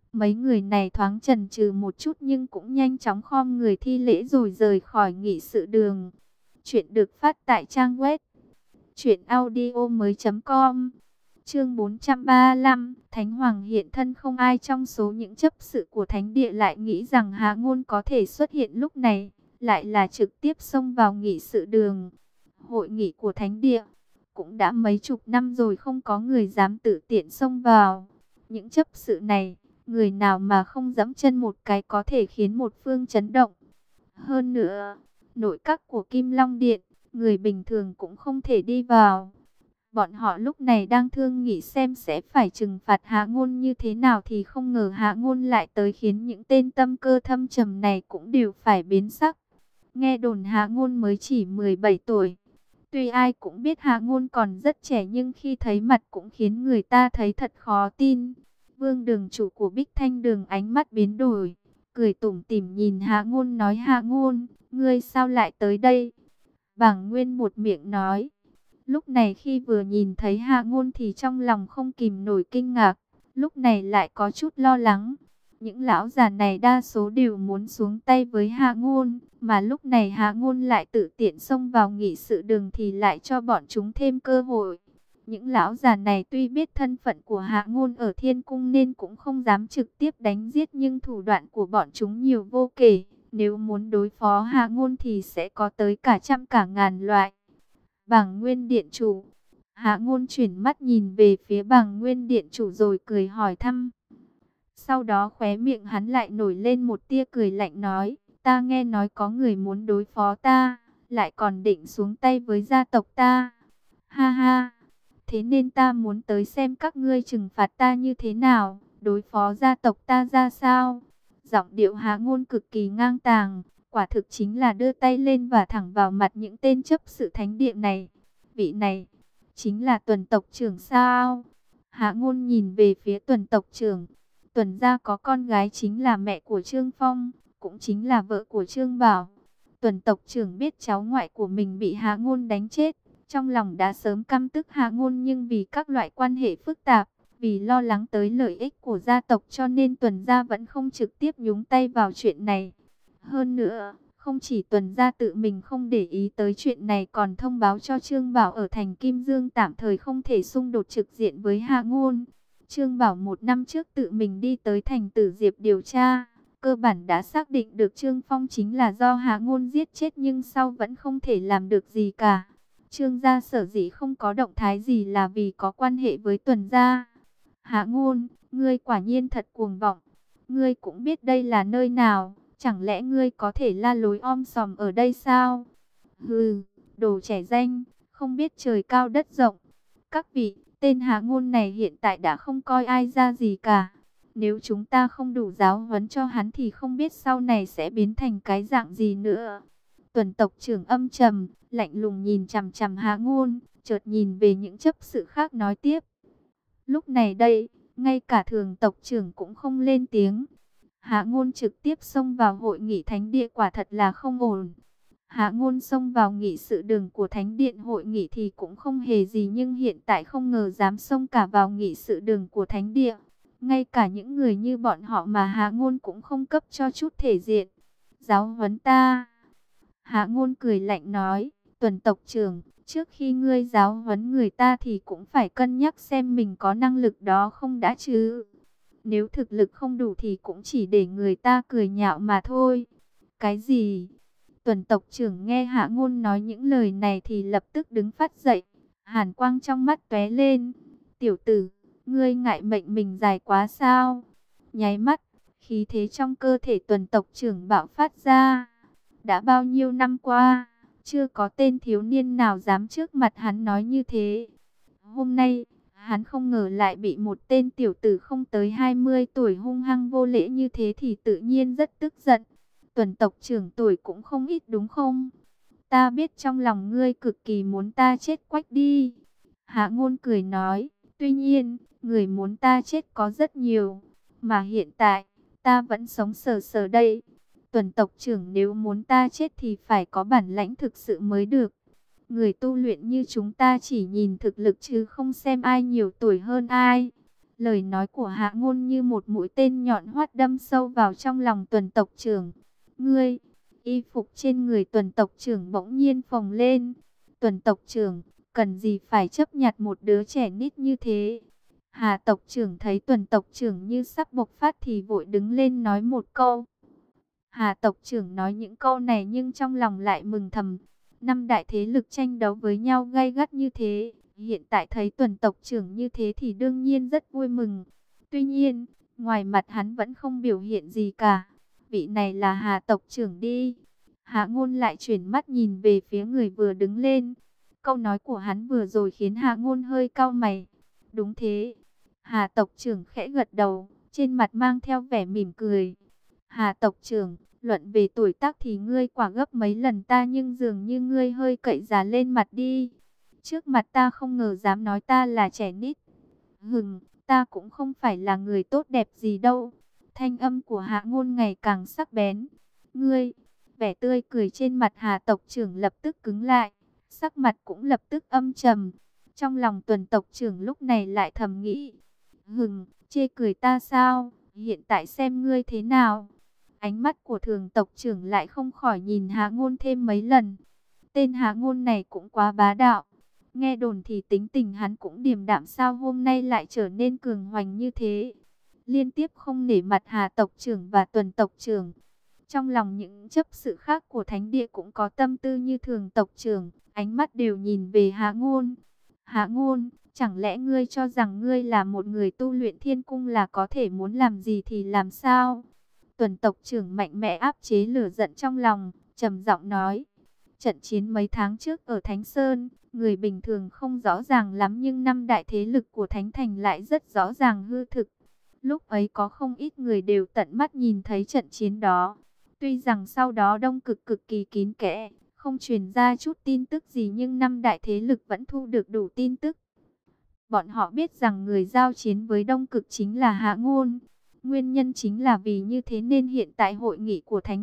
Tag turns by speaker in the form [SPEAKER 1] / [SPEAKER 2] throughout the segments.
[SPEAKER 1] Mấy người này thoáng chần chừ một chút nhưng cũng nhanh chóng khom người thi lễ rồi rời khỏi nghị sự đường. Chuyện được phát tại trang web truyệnaudiomoi.com. Chương 435, Thánh Hoàng hiện thân. Không ai trong số những chấp sự của thánh địa lại nghĩ rằng Hạ Ngôn có thể xuất hiện lúc này, lại là trực tiếp xông vào nghị sự đường. Hội nghị của thánh địa cũng đã mấy chục năm rồi không có người dám tự tiện xông vào. Những chấp sự này, người nào mà không giẫm chân một cái có thể khiến một phương chấn động. Hơn nữa, nội các của Kim Long Điện, người bình thường cũng không thể đi vào. Bọn họ lúc này đang thương nghị xem sẽ phải trừng phạt Hạ Ngôn như thế nào, thì không ngờ Hạ Ngôn lại tới khiến những tên tâm cơ thâm trầm này cũng đều phải biến sắc. Nghe đồn Hạ Ngôn mới chỉ 17 tuổi. Tuy ai cũng biết Hạ Ngôn còn rất trẻ nhưng khi thấy mặt cũng khiến người ta thấy thật khó tin. Vương đường chủ của Bích Thanh Đường ánh mắt biến đổi, cười tủm tỉm nhìn Hạ Ngôn nói: Hạ Ngôn, ngươi sao lại tới đây? Bàng Nguyên một miệng nói. Lúc này khi vừa nhìn thấy Hạ Ngôn thì trong lòng không kìm nổi kinh ngạc, lúc này lại có chút lo lắng. Những lão già này đa số đều muốn xuống tay với Hạ Ngôn, mà lúc này Hạ Ngôn lại tự tiện xông vào nghị sự đường thì lại cho bọn chúng thêm cơ hội. Những lão già này tuy biết thân phận của Hạ Ngôn ở Thiên Cung nên cũng không dám trực tiếp đánh giết, nhưng thủ đoạn của bọn chúng nhiều vô kể. Nếu muốn đối phó Hạ Ngôn thì sẽ có tới cả trăm cả ngàn loại. Bàng Nguyên Điện Chủ. Hạ Ngôn chuyển mắt nhìn về phía Bàng Nguyên Điện Chủ rồi cười hỏi thăm. Sau đó khóe miệng hắn lại nổi lên một tia cười lạnh nói: ta nghe nói có người muốn đối phó ta, lại còn định xuống tay với gia tộc ta. Ha ha, thế nên ta muốn tới xem các ngươi trừng phạt ta như thế nào, đối phó gia tộc ta ra sao. Giọng điệu Hạ Ngôn cực kỳ ngang tàng, quả thực chính là đưa tay lên và thẳng vào mặt những tên chấp sự thánh địa này. Vị này chính là Tuần tộc trưởng sao? Hạ Ngôn nhìn về phía Tuần tộc trưởng. Tuần gia có con gái chính là mẹ của Trương Phong, cũng chính là vợ của Trương Bảo. Tuần tộc trưởng biết cháu ngoại của mình bị Hạ Ngôn đánh chết, trong lòng đã sớm căm tức Hạ Ngôn, nhưng vì các loại quan hệ phức tạp, vì lo lắng tới lợi ích của gia tộc cho nên Tuần gia vẫn không trực tiếp nhúng tay vào chuyện này. Hơn nữa, không chỉ Tuần gia tự mình không để ý tới chuyện này, còn thông báo cho Trương Bảo ở thành Kim Dương tạm thời không thể xung đột trực diện với Hạ Ngôn. Trương Bảo một năm trước tự mình đi tới thành Tử Diệp điều tra, cơ bản đã xác định được Trương Phong chính là do Hạ Ngôn giết chết, nhưng sau vẫn không thể làm được gì cả. Trương gia sở dĩ không có động thái gì là vì có quan hệ với Tuần gia. Hạ Ngôn, ngươi quả nhiên thật cuồng vọng. Ngươi cũng biết đây là nơi nào, chẳng lẽ ngươi có thể la lối om sòm ở đây sao? Hừ, đồ trẻ danh, không biết trời cao đất rộng. Các vị, tên Hạ Ngôn này hiện tại đã không coi ai ra gì cả. Nếu chúng ta không đủ giáo huấn cho hắn thì không biết sau này sẽ biến thành cái dạng gì nữa. Tuần tộc trưởng âm trầm, lạnh lùng nhìn chằm chằm Hạ Ngôn, chợt nhìn về những chấp sự khác nói tiếp. Lúc này đây, ngay cả thường tộc trưởng cũng không lên tiếng. Hạ Ngôn trực tiếp xông vào hội nghị thánh địa quả thật là không ổn. Hạ Ngôn xông vào nghị sự đường của thánh điện hội nghị thì cũng không hề gì, nhưng hiện tại không ngờ dám xông cả vào nghị sự đường của thánh địa. Ngay cả những người như bọn họ mà Hạ Ngôn cũng không cấp cho chút thể diện. Giáo huấn ta. Hạ Ngôn cười lạnh nói: Tuần tộc trưởng, trước khi ngươi giáo huấn người ta thì cũng phải cân nhắc xem mình có năng lực đó không đã chứ. Nếu thực lực không đủ thì cũng chỉ để người ta cười nhạo mà thôi. Cái gì? Tuần tộc trưởng nghe Hạ Ngôn nói những lời này thì lập tức đứng phát dậy. Hàn quang trong mắt tóe lên. Tiểu tử, ngươi ngại mệnh mình dài quá sao? Nháy mắt, khí thế trong cơ thể tuần tộc trưởng bạo phát ra. Đã bao nhiêu năm qua, chưa có tên thiếu niên nào dám trước mặt hắn nói như thế. Hôm nay, hắn không ngờ lại bị một tên tiểu tử không tới 20 tuổi hung hăng vô lễ như thế thì tự nhiên rất tức giận. Tuần tộc trưởng tuổi cũng không ít đúng không? Ta biết trong lòng ngươi cực kỳ muốn ta chết quách đi. Hạ Ngôn cười nói, tuy nhiên, người muốn ta chết có rất nhiều. Mà hiện tại, ta vẫn sống sờ sờ đây. Tuần tộc trưởng nếu muốn ta chết thì phải có bản lãnh thực sự mới được. Người tu luyện như chúng ta chỉ nhìn thực lực chứ không xem ai nhiều tuổi hơn ai. Lời nói của Hạ Ngôn như một mũi tên nhọn hoắt đâm sâu vào trong lòng Tuần tộc trưởng. Ngươi, y phục trên người Tuần tộc trưởng bỗng nhiên phồng lên. Tuần tộc trưởng, cần gì phải chấp nhặt một đứa trẻ nít như thế? Hà tộc trưởng thấy Tuần tộc trưởng như sắp bộc phát thì vội đứng lên nói một câu. Hà tộc trưởng nói những câu này nhưng trong lòng lại mừng thầm. Năm đại thế lực tranh đấu với nhau gay gắt như thế, hiện tại thấy Tuần tộc trưởng như thế thì đương nhiên rất vui mừng. Tuy nhiên, ngoài mặt hắn vẫn không biểu hiện gì cả. Vị này là Hà tộc trưởng đi. Hạ Ngôn lại chuyển mắt nhìn về phía người vừa đứng lên. Câu nói của hắn vừa rồi khiến Hạ Ngôn hơi cau mày. Đúng thế. Hà tộc trưởng khẽ gật đầu, trên mặt mang theo vẻ mỉm cười. Hà tộc trưởng, luận về tuổi tác thì ngươi quả gấp mấy lần ta, nhưng dường như ngươi hơi cậy già lên mặt đi. Trước mặt ta không ngờ dám nói ta là trẻ nít. Ta cũng không phải là người tốt đẹp gì đâu. Thanh âm của Hạ Ngôn ngày càng sắc bén. Ngươi, vẻ tươi cười trên mặt Hà tộc trưởng lập tức cứng lại, sắc mặt cũng lập tức âm trầm. Trong lòng Tuần tộc trưởng lúc này lại thầm nghĩ, chê cười ta sao? Hiện tại xem ngươi thế nào? Ánh mắt của Thường tộc trưởng lại không khỏi nhìn Hạ Ngôn thêm mấy lần. Tên Hạ Ngôn này cũng quá bá đạo. Nghe đồn thì tính tình hắn cũng điềm đạm, sao hôm nay lại trở nên cường hoành như thế? Liên tiếp không nể mặt Hà tộc trưởng và Tuần tộc trưởng. Trong lòng những chấp sự khác của thánh địa cũng có tâm tư như Thường tộc trưởng, ánh mắt đều nhìn về Hạ Ngôn. Hạ Ngôn, chẳng lẽ ngươi cho rằng ngươi là một người tu luyện thiên cung là có thể muốn làm gì thì làm sao? Tuần tộc trưởng mạnh mẽ áp chế lửa giận trong lòng, trầm giọng nói. Trận chiến mấy tháng trước ở Thánh Sơn, người bình thường không rõ ràng lắm nhưng năm đại thế lực của Thánh Thành lại rất rõ ràng hư thực. Lúc ấy có không ít người đều tận mắt nhìn thấy trận chiến đó. Tuy rằng sau đó Đông Cực cực kỳ kín kẽ, không truyền ra chút tin tức gì nhưng năm đại thế lực vẫn thu được đủ tin tức. Bọn họ biết rằng người giao chiến với Đông Cực chính là Hạ Ngôn. Nguyên nhân chính là vì như thế nên hiện tại hội nghị của Thánh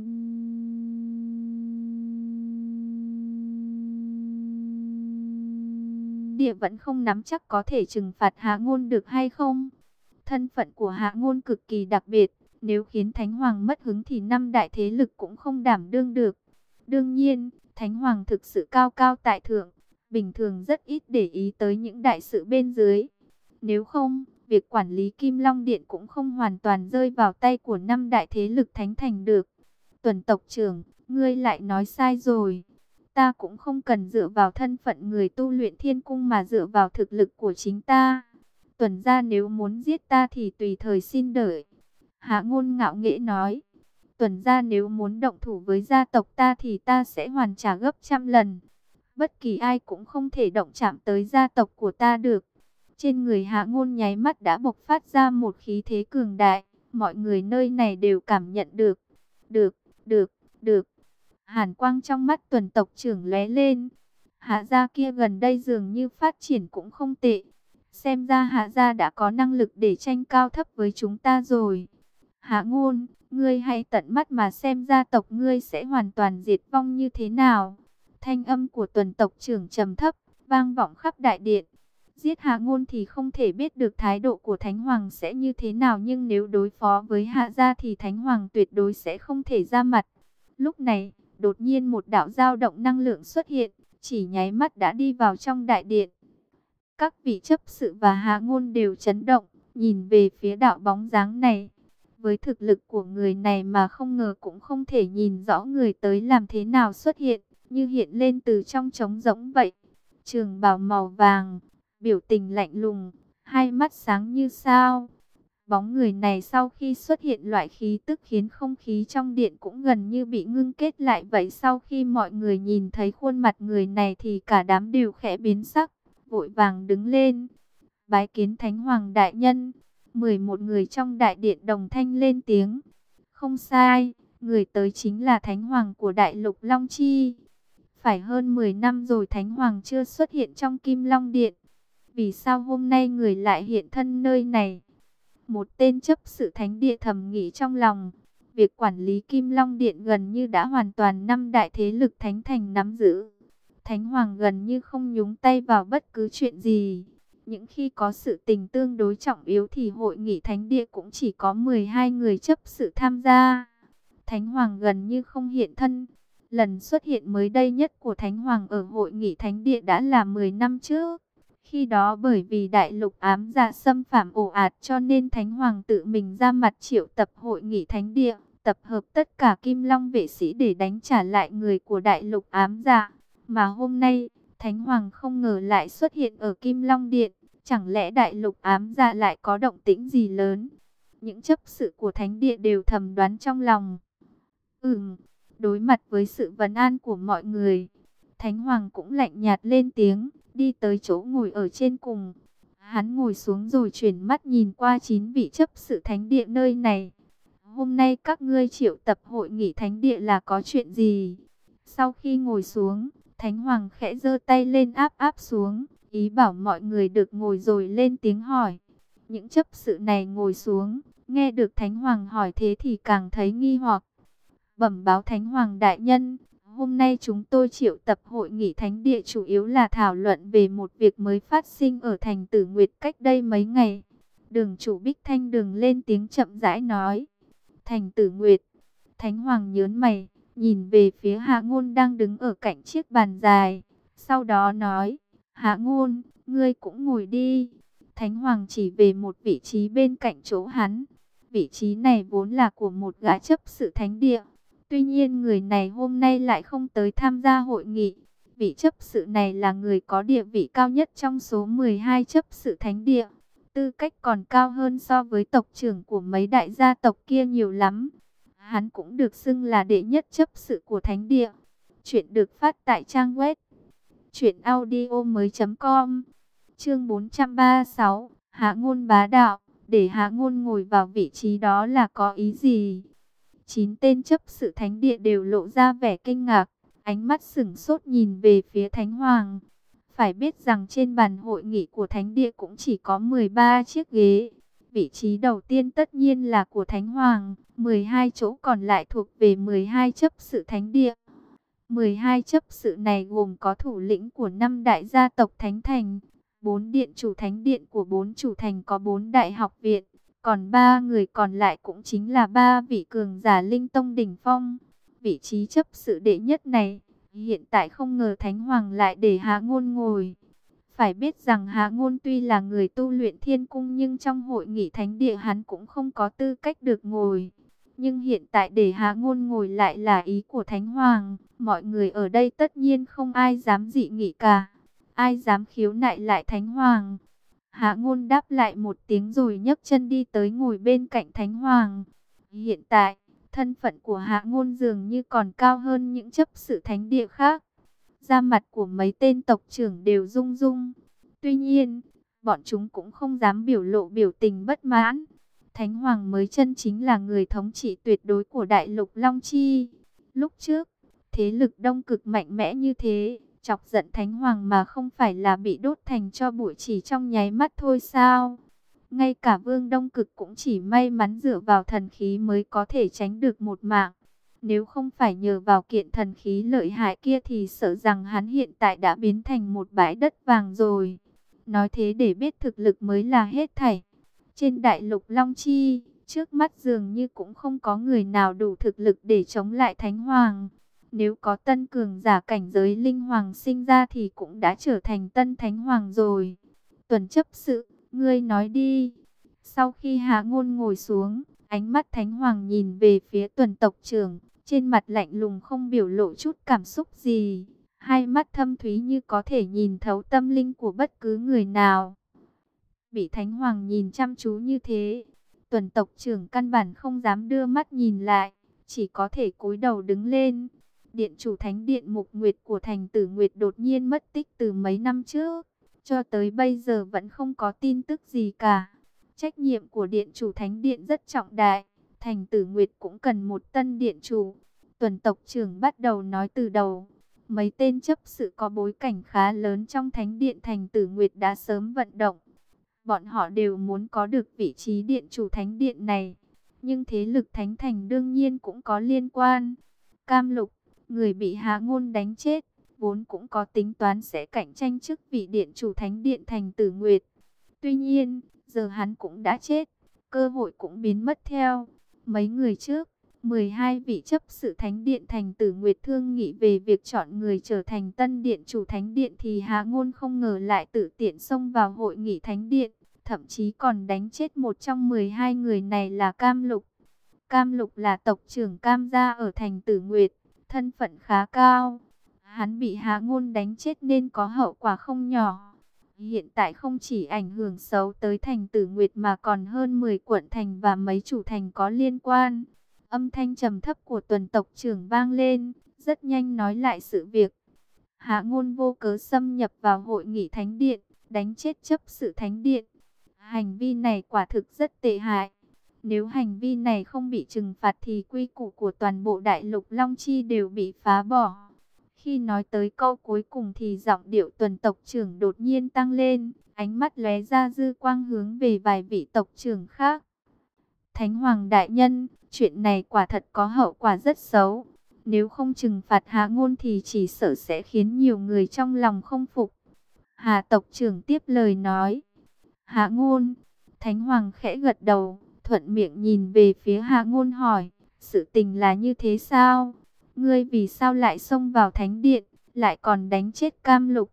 [SPEAKER 1] Địa vẫn không nắm chắc có thể trừng phạt Hạ Ngôn được hay không. Thân phận của Hạ Ngôn cực kỳ đặc biệt, nếu khiến Thánh Hoàng mất hứng thì năm đại thế lực cũng không đảm đương được. Đương nhiên, Thánh Hoàng thực sự cao cao tại thượng, bình thường rất ít để ý tới những đại sự bên dưới. Nếu không, việc quản lý Kim Long Điện cũng không hoàn toàn rơi vào tay của năm đại thế lực Thánh Thành được. Tuần tộc trưởng, ngươi lại nói sai rồi. Ta cũng không cần dựa vào thân phận người tu luyện thiên cung mà dựa vào thực lực của chính ta. Tuần gia nếu muốn giết ta thì tùy thời xin đợi. Hạ Ngôn ngạo nghễ nói. Tuần gia nếu muốn động thủ với gia tộc ta thì ta sẽ hoàn trả gấp trăm lần. Bất kỳ ai cũng không thể động chạm tới gia tộc của ta được. Trên người Hạ Ngôn nháy mắt đã bộc phát ra một khí thế cường đại. Mọi người nơi này đều cảm nhận được. Được. Hàn quang trong mắt Tuần tộc trưởng lóe lên. Hạ gia kia gần đây dường như phát triển cũng không tệ. Xem ra Hạ gia đã có năng lực để tranh cao thấp với chúng ta rồi. Hạ Ngôn, ngươi hãy tận mắt mà xem gia tộc ngươi sẽ hoàn toàn diệt vong như thế nào. Thanh âm của Tuần tộc trưởng trầm thấp, vang vọng khắp đại điện. Giết Hạ Ngôn thì không thể biết được thái độ của Thánh Hoàng sẽ như thế nào, nhưng nếu đối phó với Hạ gia thì Thánh Hoàng tuyệt đối sẽ không thể ra mặt. Lúc này, đột nhiên một đạo dao động năng lượng xuất hiện, chỉ nháy mắt đã đi vào trong đại điện. Các vị chấp sự và Hạ Ngôn đều chấn động, nhìn về phía đạo bóng dáng này. Với thực lực của người này mà không ngờ cũng không thể nhìn rõ người tới làm thế nào xuất hiện, như hiện lên từ trong trống rỗng vậy. Trường bào màu vàng, biểu tình lạnh lùng, hai mắt sáng như sao. Bóng người này sau khi xuất hiện loại khí tức khiến không khí trong điện cũng gần như bị ngưng kết lại vậy. Sau khi mọi người nhìn thấy khuôn mặt người này thì cả đám đều khẽ biến sắc, vội vàng đứng lên. Bái kiến Thánh Hoàng đại nhân. 11 người trong đại điện đồng thanh lên tiếng. Không sai, người tới chính là Thánh Hoàng của Đại Lục Long Chi. Phải hơn 10 năm rồi Thánh Hoàng chưa xuất hiện trong Kim Long Điện. Vì sao hôm nay người lại hiện thân nơi này? Một tên chấp sự thánh địa thầm nghĩ trong lòng. Việc quản lý Kim Long Điện gần như đã hoàn toàn năm đại thế lực Thánh Thành nắm giữ. Thánh Hoàng gần như không nhúng tay vào bất cứ chuyện gì. Những khi có sự tình tương đối trọng yếu thì hội nghị thánh địa cũng chỉ có 12 người chấp sự tham gia. Thánh Hoàng gần như không hiện thân. Lần xuất hiện mới đây nhất của Thánh Hoàng ở hội nghị thánh địa đã là 10 năm trước. Khi đó bởi vì đại lục ám dạ xâm phạm ồ ạt cho nên Thánh Hoàng tự mình ra mặt triệu tập hội nghị thánh địa, tập hợp tất cả Kim Long vệ sĩ để đánh trả lại người của đại lục ám dạ. Mà hôm nay, Thánh Hoàng không ngờ lại xuất hiện ở Kim Long Điện. Chẳng lẽ đại lục ám dạ lại có động tĩnh gì lớn? Những chấp sự của thánh địa đều thầm đoán trong lòng. Đối mặt với sự vấn an của mọi người, Thánh Hoàng cũng lạnh nhạt lên tiếng, đi tới chỗ ngồi ở trên cùng. Hắn ngồi xuống rồi chuyển mắt nhìn qua 9 vị chấp sự thánh địa nơi này. Hôm nay các ngươi triệu tập hội nghị thánh địa là có chuyện gì? Sau khi ngồi xuống, Thánh Hoàng khẽ giơ tay lên áp áp xuống, ý bảo mọi người được ngồi rồi lên tiếng hỏi. Những chấp sự này ngồi xuống, nghe được Thánh Hoàng hỏi thế thì càng thấy nghi hoặc. Bẩm báo Thánh Hoàng đại nhân, hôm nay chúng tôi triệu tập hội nghị thánh địa chủ yếu là thảo luận về một việc mới phát sinh ở thành Tử Nguyệt cách đây mấy ngày. Đường chủ Bích Thanh Đường lên tiếng chậm rãi nói. Thành Tử Nguyệt. Thánh Hoàng nhớn mày, nhìn về phía Hạ Ngôn đang đứng ở cạnh chiếc bàn dài. Sau đó nói, Hạ Ngôn, ngươi cũng ngồi đi. Thánh Hoàng chỉ về một vị trí bên cạnh chỗ hắn. Vị trí này vốn là của một gã chấp sự thánh địa. Tuy nhiên người này hôm nay lại không tới tham gia hội nghị. Vị chấp sự này là người có địa vị cao nhất trong số 12 chấp sự thánh địa. Tư cách còn cao hơn so với tộc trưởng của mấy đại gia tộc kia nhiều lắm. Hắn cũng được xưng là đệ nhất chấp sự của thánh địa. Chuyện được phát tại trang web truyệnaudiomoi.com. Chương 436, Hạ Ngôn bá đạo, để Hạ Ngôn ngồi vào vị trí đó là có ý gì? 9 tên chấp sự thánh địa đều lộ ra vẻ kinh ngạc, ánh mắt sửng sốt nhìn về phía Thánh Hoàng. Phải biết rằng trên bàn hội nghị của thánh địa cũng chỉ có 13 chiếc ghế. Vị trí đầu tiên tất nhiên là của Thánh Hoàng, 12 chỗ còn lại thuộc về 12 chấp sự thánh địa. 12 chấp sự này gồm có thủ lĩnh của 5 đại gia tộc thánh thành, 4 điện chủ thánh điện của 4 chủ thành có 4 đại học viện. Còn 3 người còn lại cũng chính là 3 vị cường giả linh tông đỉnh phong. Vị trí chấp sự đệ nhất này, hiện tại không ngờ Thánh Hoàng lại để Hạ Ngôn ngồi. Phải biết rằng Hạ Ngôn tuy là người tu luyện thiên cung nhưng trong hội nghị thánh địa hắn cũng không có tư cách được ngồi. Nhưng hiện tại để Hạ Ngôn ngồi lại là ý của Thánh Hoàng. Mọi người ở đây tất nhiên không ai dám dị nghị cả. Ai dám khiếu nại lại Thánh Hoàng. Hạ Ngôn đáp lại một tiếng rồi nhấc chân đi tới ngồi bên cạnh Thánh Hoàng. Hiện tại, thân phận của Hạ Ngôn dường như còn cao hơn những chấp sự thánh địa khác. Da mặt của mấy tên tộc trưởng đều rung rung. Tuy nhiên, bọn chúng cũng không dám biểu lộ biểu tình bất mãn. Thánh Hoàng mới chân chính là người thống trị tuyệt đối của đại lục Long Chi. Lúc trước, thế lực Đông Cực mạnh mẽ như thế, chọc giận Thánh Hoàng mà không phải là bị đốt thành tro bụi chỉ trong nháy mắt thôi sao? Ngay cả Vương Đông Cực cũng chỉ may mắn dựa vào thần khí mới có thể tránh được một mạng. Nếu không phải nhờ vào kiện thần khí lợi hại kia thì sợ rằng hắn hiện tại đã biến thành một bãi đất vàng rồi. Nói thế để biết thực lực mới là hết thảy. Trên đại lục Long Chi, trước mắt dường như cũng không có người nào đủ thực lực để chống lại Thánh Hoàng. Nếu có tân cường giả cảnh giới linh hoàng sinh ra thì cũng đã trở thành tân Thánh Hoàng rồi. Tuần chấp sự, ngươi nói đi. Sau khi Hạ Ngôn ngồi xuống, ánh mắt Thánh Hoàng nhìn về phía Tuần tộc trưởng, trên mặt lạnh lùng không biểu lộ chút cảm xúc gì. Hai mắt thâm thúy như có thể nhìn thấu tâm linh của bất cứ người nào. Bị Thánh Hoàng nhìn chăm chú như thế, Tuần tộc trưởng căn bản không dám đưa mắt nhìn lại, chỉ có thể cúi đầu đứng lên. Điện chủ Thánh điện Mục Nguyệt của thành Tử Nguyệt đột nhiên mất tích từ mấy năm trước, cho tới bây giờ vẫn không có tin tức gì cả. Trách nhiệm của điện chủ Thánh điện rất trọng đại, thành Tử Nguyệt cũng cần một tân điện chủ. Tuần tộc trưởng bắt đầu nói từ đầu. Mấy tên chấp sự có bối cảnh khá lớn trong Thánh điện thành Tử Nguyệt đã sớm vận động. Bọn họ đều muốn có được vị trí điện chủ Thánh điện này. Nhưng thế lực Thánh thành đương nhiên cũng có liên quan. Cam Lục, người bị Hạ Ngôn đánh chết, vốn cũng có tính toán sẽ cạnh tranh chức vị điện chủ Thánh điện thành Tử Nguyệt. Tuy nhiên, giờ hắn cũng đã chết, cơ hội cũng biến mất theo. Mấy người trước, 12 vị chấp sự thánh điện thành Tử Nguyệt thương nghị về việc chọn người trở thành tân điện chủ thánh điện, thì Hạ Ngôn không ngờ lại tự tiện xông vào hội nghị thánh điện, thậm chí còn đánh chết một trong 12 người này là Cam Lục. Cam Lục là tộc trưởng Cam gia ở thành Tử Nguyệt, thân phận khá cao. Hắn bị Hạ Ngôn đánh chết nên có hậu quả không nhỏ. Hiện tại không chỉ ảnh hưởng xấu tới thành Tử Nguyệt mà còn hơn 10 quận thành và mấy chủ thành có liên quan. Âm thanh trầm thấp của Tuần tộc trưởng vang lên, rất nhanh nói lại sự việc. Hạ Ngôn vô cớ xâm nhập vào hội nghị thánh điện, đánh chết chấp sự thánh điện. Hành vi này quả thực rất tệ hại. Nếu hành vi này không bị trừng phạt thì quy củ của toàn bộ đại lục Long Chi đều bị phá bỏ. Khi nói tới câu cuối cùng thì giọng điệu Tuần tộc trưởng đột nhiên tăng lên, ánh mắt lóe ra dư quang hướng về vài vị tộc trưởng khác. Thánh Hoàng đại nhân, chuyện này quả thật có hậu quả rất xấu. Nếu không trừng phạt Hạ Ngôn thì chỉ sợ sẽ khiến nhiều người trong lòng không phục. Hà tộc trưởng tiếp lời nói. Hạ Ngôn, Thánh Hoàng khẽ gật đầu, thuận miệng nhìn về phía Hạ Ngôn hỏi, sự tình là như thế sao? Ngươi vì sao lại xông vào thánh điện, lại còn đánh chết Cam Lục?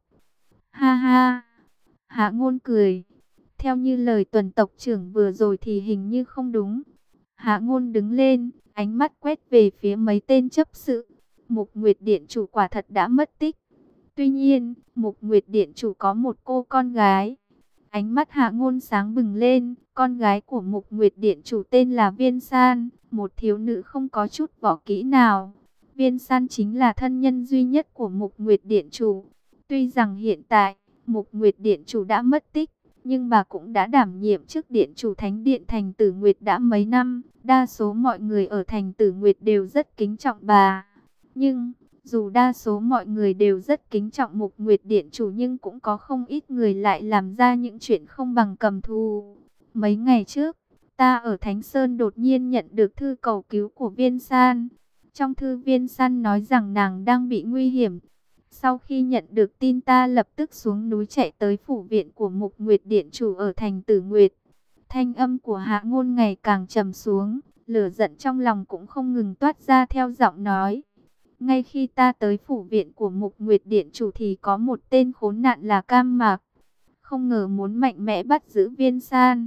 [SPEAKER 1] Ha ha! Hạ Ngôn cười. Theo như lời Tuần tộc trưởng vừa rồi thì hình như không đúng. Hạ Ngôn đứng lên, ánh mắt quét về phía mấy tên chấp sự. Mục Nguyệt Điện chủ quả thật đã mất tích. Tuy nhiên, Mục Nguyệt Điện chủ có một cô con gái. Ánh mắt Hạ Ngôn sáng bừng lên, con gái của Mục Nguyệt Điện chủ tên là Viên San, một thiếu nữ không có chút võ kỹ nào. Viên San chính là thân nhân duy nhất của Mục Nguyệt Điện chủ. Tuy rằng hiện tại, Mục Nguyệt Điện chủ đã mất tích, nhưng bà cũng đã đảm nhiệm chức điện chủ thánh điện thành Tử Nguyệt đã mấy năm. Đa số mọi người ở thành Tử Nguyệt đều rất kính trọng bà. Nhưng, dù đa số mọi người đều rất kính trọng Mục Nguyệt Điện chủ, nhưng cũng có không ít người lại làm ra những chuyện không bằng cầm thù. Mấy ngày trước, ta ở Thánh Sơn đột nhiên nhận được thư cầu cứu của Viên San. Trong thư Viên San nói rằng nàng đang bị nguy hiểm. Sau khi nhận được tin ta lập tức xuống núi chạy tới phủ viện của Mục Nguyệt Điện chủ ở thành Tử Nguyệt. Thanh âm của Hạ Ngôn ngày càng trầm xuống, lửa giận trong lòng cũng không ngừng toát ra theo giọng nói. Ngay khi ta tới phủ viện của Mục Nguyệt Điện chủ thì có một tên khốn nạn là Cam Mạc. Không ngờ muốn mạnh mẽ bắt giữ Viên San.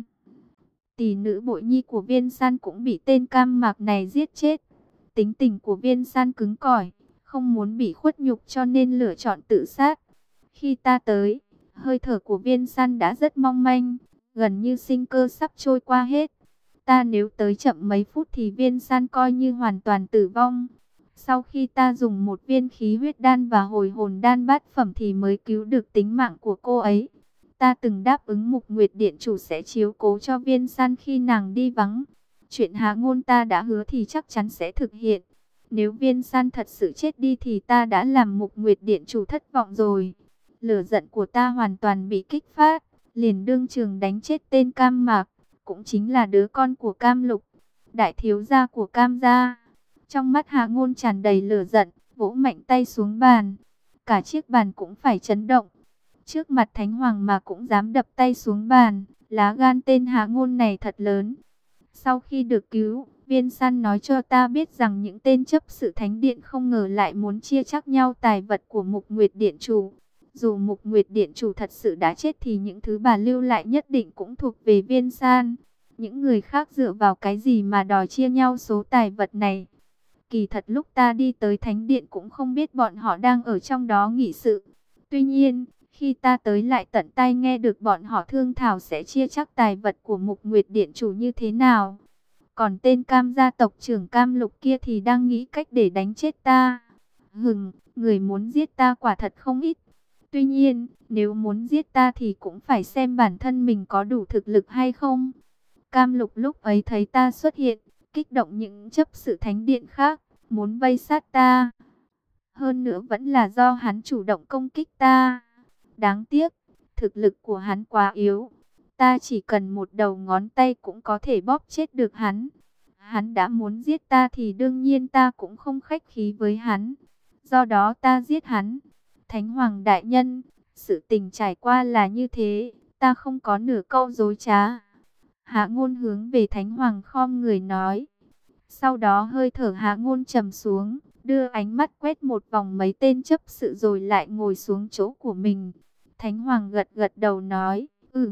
[SPEAKER 1] Tỷ nữ bội nhi của Viên San cũng bị tên Cam Mạc này giết chết. Tính tình của Viên San cứng cỏi, không muốn bị khuất nhục cho nên lựa chọn tự sát. Khi ta tới, hơi thở của Viên San đã rất mong manh, gần như sinh cơ sắp trôi qua hết. Ta nếu tới chậm mấy phút thì Viên San coi như hoàn toàn tử vong. Sau khi ta dùng một viên khí huyết đan và hồi hồn đan bát phẩm thì mới cứu được tính mạng của cô ấy. Ta từng đáp ứng Mục Nguyệt Điện chủ sẽ chiếu cố cho Viên San khi nàng đi vắng. Chuyện Hạ Ngôn ta đã hứa thì chắc chắn sẽ thực hiện. Nếu Viên San thật sự chết đi thì ta đã làm Mục Nguyệt Điện chủ thất vọng rồi. Lửa giận của ta hoàn toàn bị kích phát, liền đương trường đánh chết tên Cam Mạc, cũng chính là đứa con của Cam Lục, đại thiếu gia của Cam gia. Trong mắt Hạ Ngôn tràn đầy lửa giận, vỗ mạnh tay xuống bàn. Cả chiếc bàn cũng phải chấn động. Trước mặt Thánh Hoàng mà cũng dám đập tay xuống bàn, lá gan tên Hạ Ngôn này thật lớn. Sau khi được cứu, Viên San nói cho ta biết rằng những tên chấp sự thánh điện không ngờ lại muốn chia chác nhau tài vật của Mục Nguyệt Điện chủ. Dù Mục Nguyệt Điện chủ thật sự đã chết thì những thứ bà lưu lại nhất định cũng thuộc về Viên San. Những người khác dựa vào cái gì mà đòi chia nhau số tài vật này? Kỳ thật lúc ta đi tới thánh điện cũng không biết bọn họ đang ở trong đó nghị sự. Tuy nhiên, khi ta tới lại tận tai nghe được bọn họ thương thảo sẽ chia chác tài vật của Mục Nguyệt Điện chủ như thế nào. Còn tên Cam gia tộc trưởng Cam Lục kia thì đang nghĩ cách để đánh chết ta. Người muốn giết ta quả thật không ít. Tuy nhiên, nếu muốn giết ta thì cũng phải xem bản thân mình có đủ thực lực hay không. Cam Lục lúc ấy thấy ta xuất hiện, kích động những chấp sự thánh điện khác, muốn vây sát ta. Hơn nữa vẫn là do hắn chủ động công kích ta. Đáng tiếc, thực lực của hắn quá yếu. Ta chỉ cần một đầu ngón tay cũng có thể bóp chết được hắn. Hắn đã muốn giết ta thì đương nhiên ta cũng không khách khí với hắn. Do đó ta giết hắn. Thánh Hoàng đại nhân, sự tình trải qua là như thế. ta không có nửa câu dối trá. Hạ Ngôn hướng về Thánh Hoàng khom người nói. Sau đó hơi thở Hạ Ngôn trầm xuống, đưa ánh mắt quét một vòng mấy tên chấp sự rồi lại ngồi xuống chỗ của mình. Thánh Hoàng gật gật đầu nói,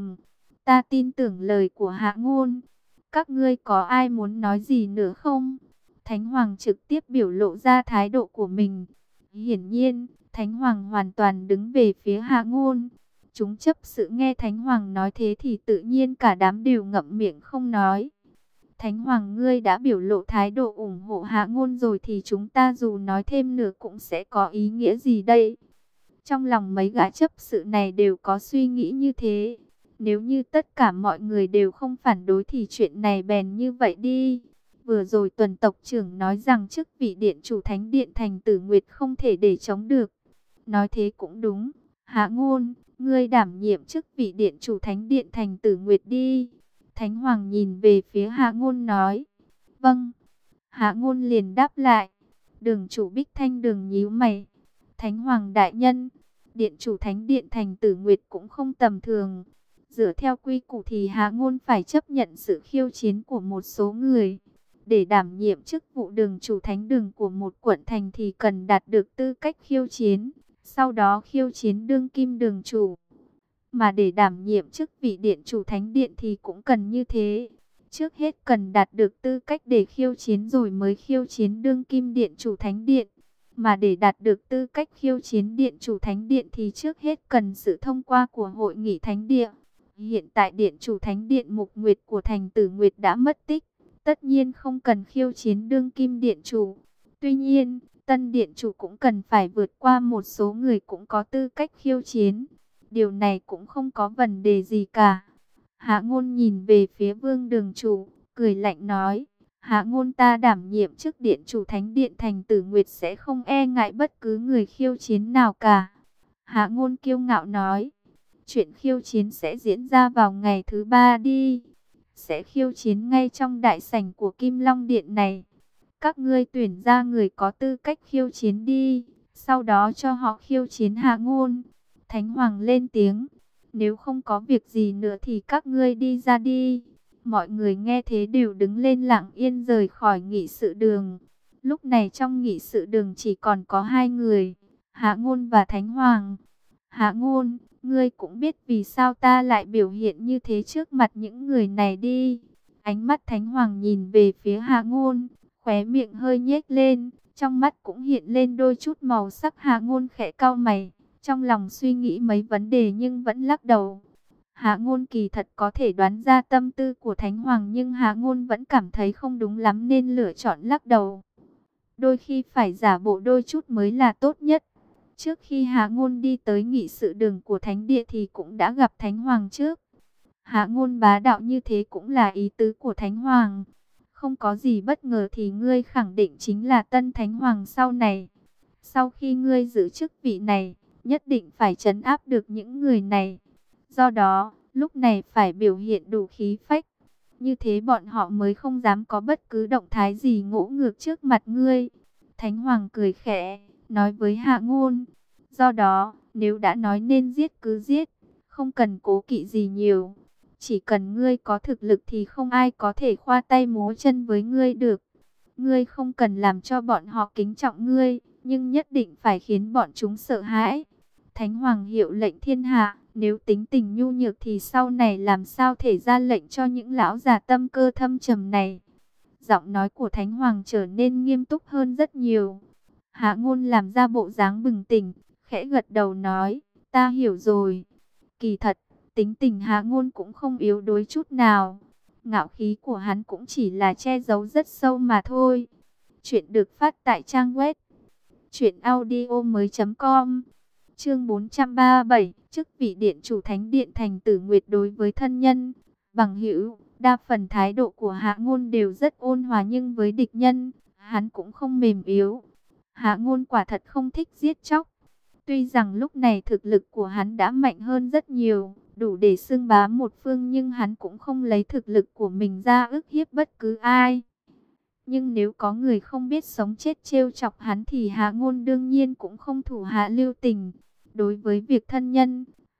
[SPEAKER 1] ta tin tưởng lời của Hạ Ngôn. Các ngươi có ai muốn nói gì nữa không? Thánh Hoàng trực tiếp biểu lộ ra thái độ của mình. Hiển nhiên, Thánh Hoàng hoàn toàn đứng về phía Hạ Ngôn. Chúng chấp sự nghe Thánh Hoàng nói thế thì tự nhiên cả đám đều ngậm miệng không nói. Thánh Hoàng, ngươi đã biểu lộ thái độ ủng hộ Hạ Ngôn rồi thì chúng ta dù nói thêm nữa cũng sẽ có ý nghĩa gì đây? Trong lòng mấy gã chấp sự này đều có suy nghĩ như thế. Nếu như tất cả mọi người đều không phản đối thì chuyện này bèn như vậy đi. Vừa rồi Tuần tộc trưởng nói rằng chức vị điện chủ Thánh điện Thành Tử Nguyệt không thể để chống được. Nói thế cũng đúng. Hạ Ngôn, ngươi đảm nhiệm chức vị điện chủ Thánh điện Thành Tử Nguyệt đi. Thánh Hoàng nhìn về phía Hạ Ngôn nói. Vâng. Hạ Ngôn liền đáp lại. Đường chủ Bích Thanh Đường nhíu mày. Thánh Hoàng đại nhân, điện chủ Thánh điện Thành Tử Nguyệt cũng không tầm thường. Dựa theo quy củ thì Hạ Ngôn phải chấp nhận sự khiêu chiến của một số người. Để đảm nhiệm chức vụ đường chủ thánh đường của một quận thành thì cần đạt được tư cách khiêu chiến. Sau đó khiêu chiến đương kim đường chủ. Mà để đảm nhiệm chức vị điện chủ thánh điện thì cũng cần như thế. Trước hết cần đạt được tư cách để khiêu chiến rồi mới khiêu chiến đương kim điện chủ thánh điện. Mà để đạt được tư cách khiêu chiến điện chủ thánh điện thì trước hết cần sự thông qua của hội nghị thánh địa. Hiện tại điện chủ thánh điện Mục Nguyệt của Thành Tử Nguyệt đã mất tích. Tất nhiên không cần khiêu chiến đương kim điện chủ. Tuy nhiên, tân điện chủ cũng cần phải vượt qua một số người cũng có tư cách khiêu chiến. Điều này cũng không có vấn đề gì cả. Hạ Ngôn nhìn về phía Vương đường chủ, cười lạnh nói. Hạ Ngôn, ta đảm nhiệm chức điện chủ Thánh điện Thành Tử Nguyệt sẽ không e ngại bất cứ người khiêu chiến nào cả. Hạ Ngôn kiêu ngạo nói. Chuyện khiêu chiến sẽ diễn ra vào ngày thứ 3 đi. Sẽ khiêu chiến ngay trong đại sảnh của Kim Long Điện này. Các ngươi tuyển ra người có tư cách khiêu chiến đi. Sau đó cho họ khiêu chiến Hạ Ngôn. Thánh Hoàng lên tiếng. Nếu không có việc gì nữa thì các ngươi đi ra đi. Mọi người nghe thế đều đứng lên lặng yên rời khỏi nghị sự đường. Lúc này trong nghị sự đường chỉ còn có hai người. Hạ Ngôn và Thánh Hoàng. Hạ Ngôn, ngươi cũng biết vì sao ta lại biểu hiện như thế trước mặt những người này đi. Ánh mắt Thánh Hoàng nhìn về phía Hạ Ngôn, khóe miệng hơi nhếch lên, trong mắt cũng hiện lên đôi chút màu sắc. Hạ Ngôn khẽ cau mày, trong lòng suy nghĩ mấy vấn đề nhưng vẫn lắc đầu. Hạ Ngôn kỳ thật có thể đoán ra tâm tư của Thánh Hoàng nhưng Hạ Ngôn vẫn cảm thấy không đúng lắm nên lựa chọn lắc đầu. Đôi khi phải giả bộ đôi chút mới là tốt nhất. Trước khi Hạ Ngôn đi tới nghị sự đường của Thánh địa thì cũng đã gặp Thánh Hoàng trước. Hạ Ngôn bá đạo như thế cũng là ý tứ của Thánh Hoàng. Không có gì bất ngờ thì ngươi khẳng định chính là tân Thánh Hoàng sau này. Sau khi ngươi giữ chức vị này, nhất định phải trấn áp được những người này. Do đó, lúc này phải biểu hiện đủ khí phách. Như thế bọn họ mới không dám có bất cứ động thái gì ngỗ ngược trước mặt ngươi. Thánh Hoàng cười khẽ, nói với Hạ Ngôn. Do đó, nếu đã nói nên giết cứ giết, không cần cố kỵ gì nhiều. Chỉ cần ngươi có thực lực thì không ai có thể khoa tay múa chân với ngươi được. Ngươi không cần làm cho bọn họ kính trọng ngươi, nhưng nhất định phải khiến bọn chúng sợ hãi. Thánh Hoàng hiệu lệnh thiên hạ, nếu tính tình nhu nhược thì sau này làm sao thể ra lệnh cho những lão già tâm cơ thâm trầm này. Giọng nói của Thánh Hoàng trở nên nghiêm túc hơn rất nhiều. Hạ Ngôn làm ra bộ dáng bừng tỉnh, khẽ gật đầu nói, ta hiểu rồi. Kỳ thật, tính tình Hạ Ngôn cũng không yếu đuối chút nào. Ngạo khí của hắn cũng chỉ là che giấu rất sâu mà thôi. Chuyện được phát tại trang web truyệnaudiomoi.com. Chương 437, chức vị điện chủ Thánh điện Thành Tử Nguyệt đối với thân nhân, bằng hữu, đa phần thái độ của Hạ Ngôn đều rất ôn hòa nhưng với địch nhân, hắn cũng không mềm yếu. Hạ Ngôn quả thật không thích giết chóc. Tuy rằng lúc này thực lực của hắn đã mạnh hơn rất nhiều, đủ để xưng bá một phương nhưng hắn cũng không lấy thực lực của mình ra ức hiếp bất cứ ai. Nhưng nếu có người không biết sống chết trêu chọc hắn thì Hạ Ngôn đương nhiên cũng không thủ hạ lưu tình. Đối với việc thân nhân,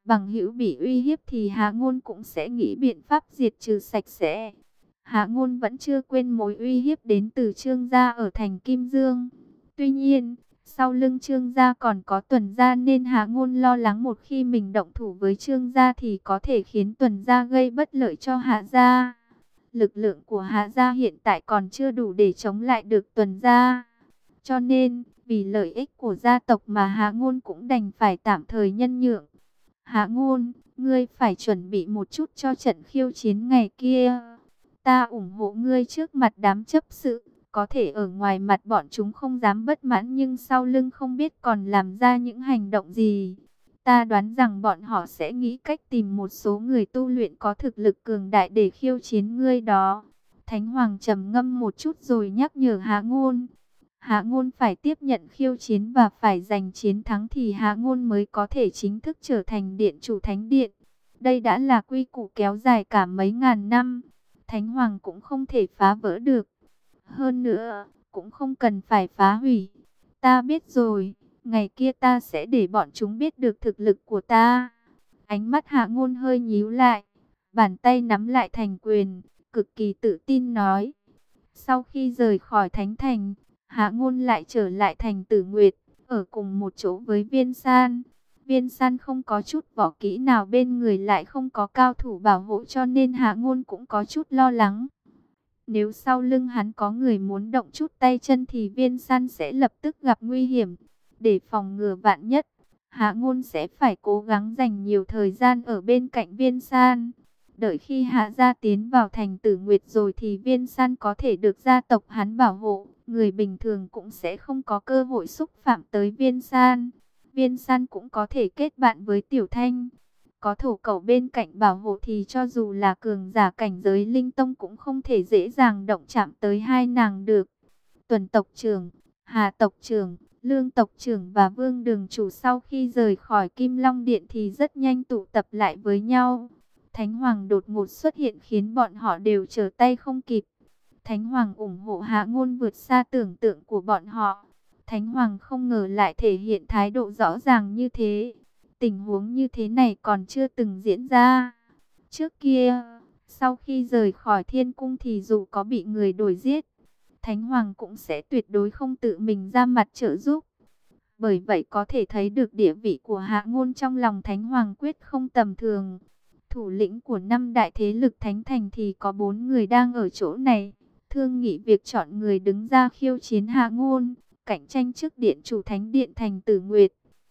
[SPEAKER 1] Bằng hữu bị uy hiếp thì Hạ Ngôn cũng sẽ nghĩ biện pháp diệt trừ sạch sẽ. Hạ Ngôn vẫn chưa quên mối uy hiếp đến từ Trương gia ở thành Kim Dương. Tuy nhiên, sau lưng Trương gia còn có Tuần gia nên Hạ Ngôn lo lắng một khi mình động thủ với Trương gia thì có thể khiến Tuần gia gây bất lợi cho Hạ gia. Lực lượng của Hạ gia hiện tại còn chưa đủ để chống lại được Tuần gia. Cho nên, vì lợi ích của gia tộc mà Hạ Ngôn cũng đành phải tạm thời nhân nhượng. Hạ Ngôn, ngươi phải chuẩn bị một chút cho trận khiêu chiến ngày kia. Ta ủng hộ ngươi trước mặt đám chấp sự. Có thể ở ngoài mặt bọn chúng không dám bất mãn nhưng sau lưng không biết còn làm ra những hành động gì. Ta đoán rằng bọn họ sẽ nghĩ cách tìm một số người tu luyện có thực lực cường đại để khiêu chiến ngươi đó. Thánh Hoàng trầm ngâm một chút rồi nhắc nhở Hạ Ngôn. Hạ Ngôn phải tiếp nhận khiêu chiến và phải giành chiến thắng thì Hạ Ngôn mới có thể chính thức trở thành điện chủ thánh điện. Đây đã là quy củ kéo dài cả mấy ngàn năm. Thánh Hoàng cũng không thể phá vỡ được. Hơn nữa, cũng không cần phải phá hủy. Ta biết rồi, ngày kia ta sẽ để bọn chúng biết được thực lực của ta. Ánh mắt Hạ Ngôn hơi nhíu lại, bàn tay nắm lại thành quyền, cực kỳ tự tin nói. Sau khi rời khỏi Thánh Thành, Hạ Ngôn lại trở lại thành Tử Nguyệt, ở cùng một chỗ với Viên San. Viên San không có chút võ kỹ nào bên người lại không có cao thủ bảo hộ cho nên Hạ Ngôn cũng có chút lo lắng. Nếu sau lưng hắn có người muốn động chút tay chân thì Viên San sẽ lập tức gặp nguy hiểm. Để phòng ngừa vạn nhất, Hạ Ngôn sẽ phải cố gắng dành nhiều thời gian ở bên cạnh Viên San. Đợi khi Hạ gia tiến vào thành Tử Nguyệt rồi thì Viên San có thể được gia tộc hắn bảo hộ. Người bình thường cũng sẽ không có cơ hội xúc phạm tới Viên San. Viên San cũng có thể kết bạn với Tiểu Thanh. Có thổ cẩu bên cạnh bảo hộ thì cho dù là cường giả cảnh giới linh tông cũng không thể dễ dàng động chạm tới hai nàng được. Tuần tộc trưởng, Hà tộc trưởng, Lương tộc trưởng và Vương đường chủ sau khi rời khỏi Kim Long Điện thì rất nhanh tụ tập lại với nhau. Thánh Hoàng đột ngột xuất hiện khiến bọn họ đều trở tay không kịp. Thánh Hoàng ủng hộ Hạ Ngôn vượt xa tưởng tượng của bọn họ. Thánh Hoàng không ngờ lại thể hiện thái độ rõ ràng như thế. Tình huống như thế này còn chưa từng diễn ra. Trước kia, sau khi rời khỏi thiên cung thì dù có bị người đuổi giết, Thánh Hoàng cũng sẽ tuyệt đối không tự mình ra mặt trợ giúp. Bởi vậy có thể thấy được địa vị của Hạ Ngôn trong lòng Thánh Hoàng quyết không tầm thường. Thủ lĩnh của 5 đại thế lực Thánh Thành thì có 4 người đang ở chỗ này. Thương nghị việc chọn người đứng ra khiêu chiến Hạ Ngôn, cạnh tranh trước điện chủ Thánh Điện thành Tử Nguyệt.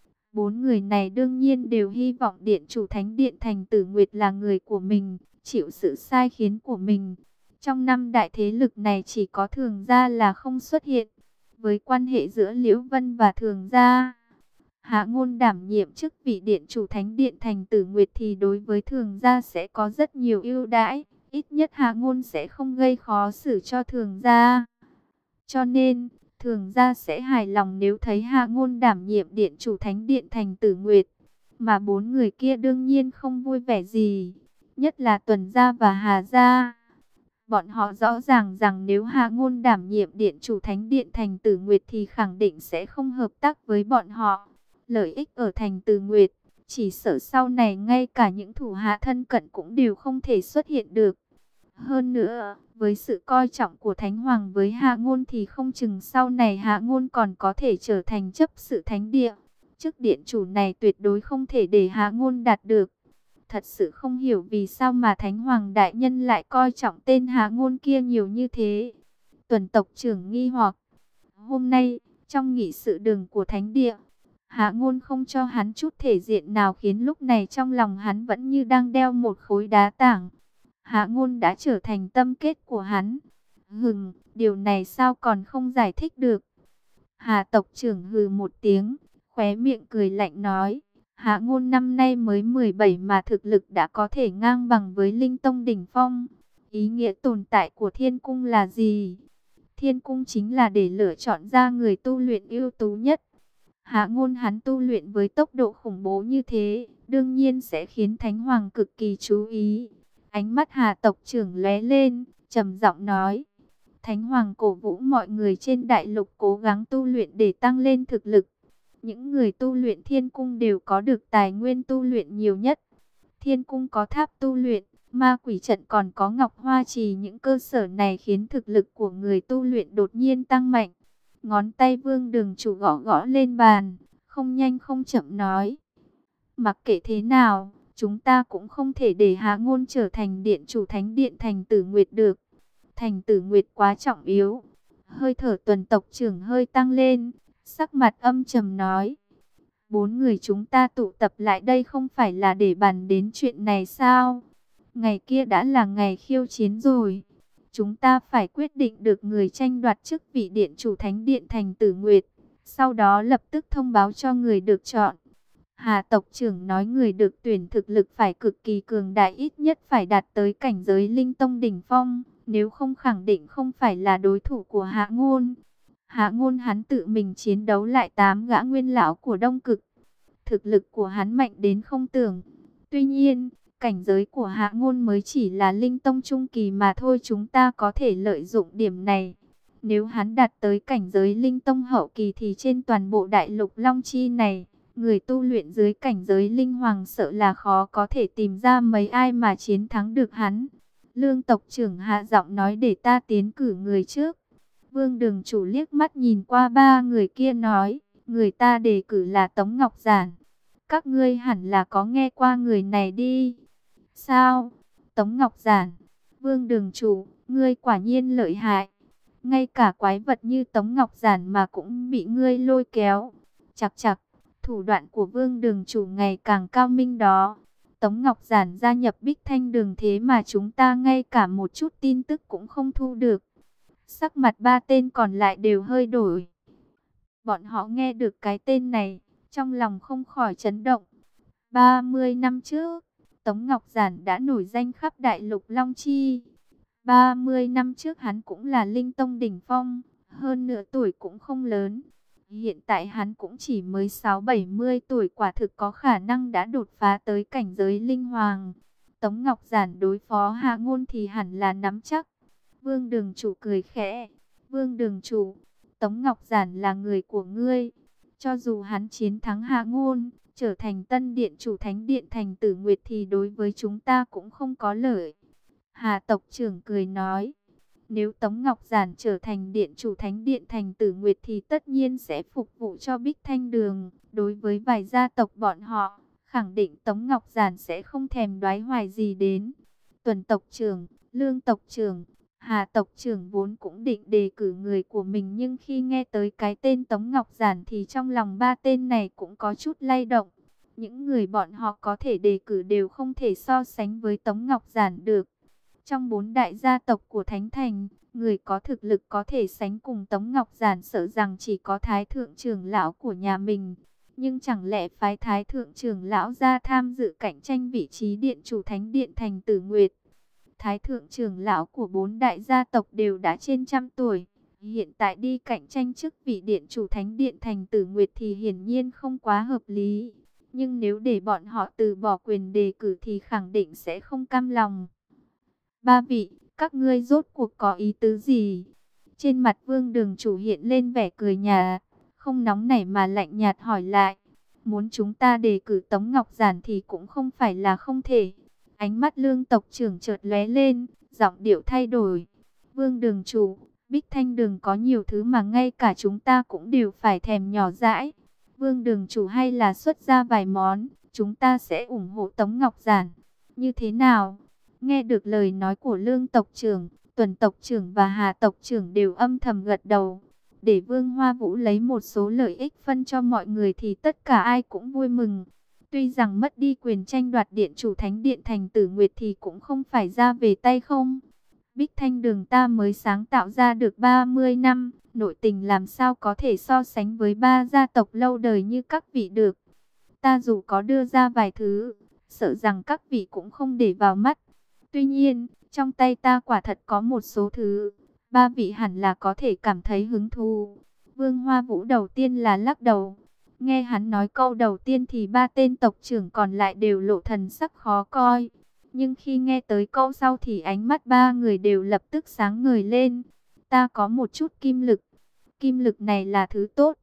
[SPEAKER 1] 4 người này đương nhiên đều hy vọng điện chủ Thánh Điện thành Tử Nguyệt là người của mình, chịu sự sai khiến của mình. Trong 5 đại thế lực này chỉ có Thường gia là không xuất hiện. Với quan hệ giữa Liễu Vân và Thường gia, Hạ Ngôn đảm nhiệm chức vị điện chủ Thánh Điện thành Tử Nguyệt thì đối với Thường gia sẽ có rất nhiều ưu đãi. Ít nhất Hạ Ngôn sẽ không gây khó xử cho Thường gia. Cho nên, Thường gia sẽ hài lòng nếu thấy Hạ Ngôn đảm nhiệm điện chủ Thánh Điện thành Tử Nguyệt. Mà 4 người kia đương nhiên không vui vẻ gì. Nhất là Tuần gia và Hà gia. Bọn họ rõ ràng rằng nếu Hạ Ngôn đảm nhiệm điện chủ Thánh Điện thành Tử Nguyệt thì khẳng định sẽ không hợp tác với bọn họ. Lợi ích ở thành Tử Nguyệt, chỉ sợ sau này ngay cả những thủ hạ thân cận cũng đều không thể xuất hiện được. Hơn nữa, với sự coi trọng của Thánh Hoàng với Hạ Ngôn thì không chừng sau này Hạ Ngôn còn có thể trở thành chấp sự thánh địa. Chức điện chủ này tuyệt đối không thể để Hạ Ngôn đạt được. Thật sự không hiểu vì sao mà Thánh Hoàng đại nhân lại coi trọng tên Hạ Ngôn kia nhiều như thế. Tuần tộc trưởng nghi hoặc. Hôm nay, trong nghị sự đường của thánh địa, Hạ Ngôn không cho hắn chút thể diện nào khiến lúc này trong lòng hắn vẫn như đang đeo một khối đá tảng. Hạ Ngôn đã trở thành tâm kết của hắn. Điều này sao còn không giải thích được. Hà tộc trưởng hừ một tiếng, khóe miệng cười lạnh nói. Hạ Ngôn năm nay mới 17 mà thực lực đã có thể ngang bằng với Linh Tông đỉnh phong. Ý nghĩa tồn tại của Thiên Cung là gì? Thiên Cung chính là để lựa chọn ra người tu luyện ưu tú nhất. Hạ Ngôn hắn tu luyện với tốc độ khủng bố như thế, đương nhiên sẽ khiến Thánh Hoàng cực kỳ chú ý. Ánh mắt Hà tộc trưởng lóe lên, trầm giọng nói. Thánh Hoàng cổ vũ mọi người trên đại lục cố gắng tu luyện để tăng lên thực lực. Những người tu luyện thiên cung đều có được tài nguyên tu luyện nhiều nhất. Thiên cung có tháp tu luyện, ma quỷ trận còn có ngọc hoa trì. Những cơ sở này khiến thực lực của người tu luyện đột nhiên tăng mạnh. Ngón tay Vương Đường Chủ gõ gõ lên bàn, không nhanh không chậm nói. Mặc kệ thế nào, chúng ta cũng không thể để Hạ Ngôn trở thành điện chủ thánh điện Thành Tử Nguyệt được. Thành Tử Nguyệt quá trọng yếu. Hơi thở Tuần tộc trưởng hơi tăng lên, sắc mặt âm trầm nói. 4 người chúng ta tụ tập lại đây không phải là để bàn đến chuyện này sao? Ngày kia đã là ngày khiêu chiến rồi. Chúng ta phải quyết định được người tranh đoạt chức vị điện chủ thánh điện Thành Tử Nguyệt. Sau đó lập tức thông báo cho người được chọn. Hà tộc trưởng nói người được tuyển thực lực phải cực kỳ cường đại, ít nhất phải đạt tới cảnh giới linh tông đỉnh phong. Nếu không khẳng định không phải là đối thủ của Hạ Ngôn. Hạ Ngôn hắn tự mình chiến đấu lại 8 gã nguyên lão của Đông Cực. Thực lực của hắn mạnh đến không tưởng. Tuy nhiên, cảnh giới của Hạ Ngôn mới chỉ là linh tông trung kỳ mà thôi, chúng ta có thể lợi dụng điểm này. Nếu hắn đạt tới cảnh giới linh tông hậu kỳ thì trên toàn bộ đại lục Long Chi này, người tu luyện dưới cảnh giới linh hoàng sợ là khó có thể tìm ra mấy ai mà chiến thắng được hắn. Lương tộc trưởng hạ giọng nói, để ta tiến cử người trước. Vương Đường Chủ liếc mắt nhìn qua 3 người kia nói, người ta đề cử là Tống Ngọc Giản. Các ngươi hẳn là có nghe qua người này đi. Sao? Tống Ngọc Giản. Vương Đường Chủ, ngươi quả nhiên lợi hại. Ngay cả quái vật như Tống Ngọc Giản mà cũng bị ngươi lôi kéo. Chặt chặt, thủ đoạn của Vương Đường Chủ ngày càng cao minh đó. Tống Ngọc Giản gia nhập Bích Thanh Đường thế mà chúng ta ngay cả một chút tin tức cũng không thu được. Sắc mặt 3 tên còn lại đều hơi đổi. Bọn họ nghe được cái tên này, trong lòng không khỏi chấn động. 30 năm trước, Tống Ngọc Giản đã nổi danh khắp đại lục Long Chi. 30 năm trước hắn cũng là linh tông đỉnh phong, hơn nửa tuổi cũng không lớn. Hiện tại hắn cũng chỉ mới 6-70 tuổi, quả thực có khả năng đã đột phá tới cảnh giới linh hoàng. Tống Ngọc Giản đối phó Hạ Ngôn thì hẳn là nắm chắc. Vương Đường Chủ cười khẽ. Vương Đường Chủ, Tống Ngọc Giản là người của ngươi. Cho dù hắn chiến thắng Hạ Ngôn, trở thành tân điện chủ thánh điện Thành Tử Nguyệt thì đối với chúng ta cũng không có lợi. Hà tộc trưởng cười nói. Nếu Tống Ngọc Giản trở thành điện chủ thánh điện Thành Tử Nguyệt thì tất nhiên sẽ phục vụ cho Bích Thanh Đường. Đối với vài gia tộc bọn họ, khẳng định Tống Ngọc Giản sẽ không thèm đoái hoài gì đến. Tuần tộc trưởng, Lương tộc trưởng, Hà tộc trưởng vốn cũng định đề cử người của mình, nhưng khi nghe tới cái tên Tống Ngọc Giản thì trong lòng 3 tên này cũng có chút lay động. Những người bọn họ có thể đề cử đều không thể so sánh với Tống Ngọc Giản được. Trong 4 đại gia tộc của Thánh Thành, người có thực lực có thể sánh cùng Tống Ngọc Giản sợ rằng chỉ có Thái Thượng trưởng lão của nhà mình. Nhưng chẳng lẽ phái Thái Thượng trưởng lão ra tham dự cạnh tranh vị trí điện chủ thánh điện Thành Tử Nguyệt? Thái Thượng trưởng lão của 4 đại gia tộc đều đã trên trăm tuổi. Hiện tại đi cạnh tranh chức vị điện chủ thánh điện Thành Tử Nguyệt thì hiển nhiên không quá hợp lý. Nhưng nếu để bọn họ từ bỏ quyền đề cử thì khẳng định sẽ không cam lòng. 3 vị, các ngươi rốt cuộc có ý tứ gì? Trên mặt Vương Đường Chủ hiện lên vẻ cười nhạt, không nóng nảy mà lạnh nhạt hỏi lại. Muốn chúng ta đề cử Tống Ngọc Giản thì cũng không phải là không thể. Ánh mắt Lương tộc trưởng chợt lóe lên, giọng điệu thay đổi. Vương Đường Chủ, Bích Thanh Đường có nhiều thứ mà ngay cả chúng ta cũng đều phải thèm nhỏ dãi. Vương Đường Chủ hay là xuất ra vài món, chúng ta sẽ ủng hộ Tống Ngọc Giản. Như thế nào? Nghe được lời nói của Lương tộc trưởng, Tuần tộc trưởng và Hà tộc trưởng đều âm thầm gật đầu. Để Vương Hoa Vũ lấy một số lợi ích phân cho mọi người thì tất cả ai cũng vui mừng. Tuy rằng mất đi quyền tranh đoạt điện chủ thánh điện Thành Tử Nguyệt thì cũng không phải ra về tay không. Bích Thanh Đường ta mới sáng tạo ra được 30 năm, nội tình làm sao có thể so sánh với 3 gia tộc lâu đời như các vị được. Ta dù có đưa ra vài thứ, sợ rằng các vị cũng không để vào mắt. Tuy nhiên, trong tay ta quả thật có một số thứ, 3 vị hẳn là có thể cảm thấy hứng thú. Vương Hoa Vũ đầu tiên là lắc đầu. Nghe hắn nói câu đầu tiên thì 3 tên tộc trưởng còn lại đều lộ thần sắc khó coi. Nhưng khi nghe tới câu sau thì ánh mắt 3 người đều lập tức sáng ngời lên. Ta có một chút kim lực. Kim lực này là thứ tốt.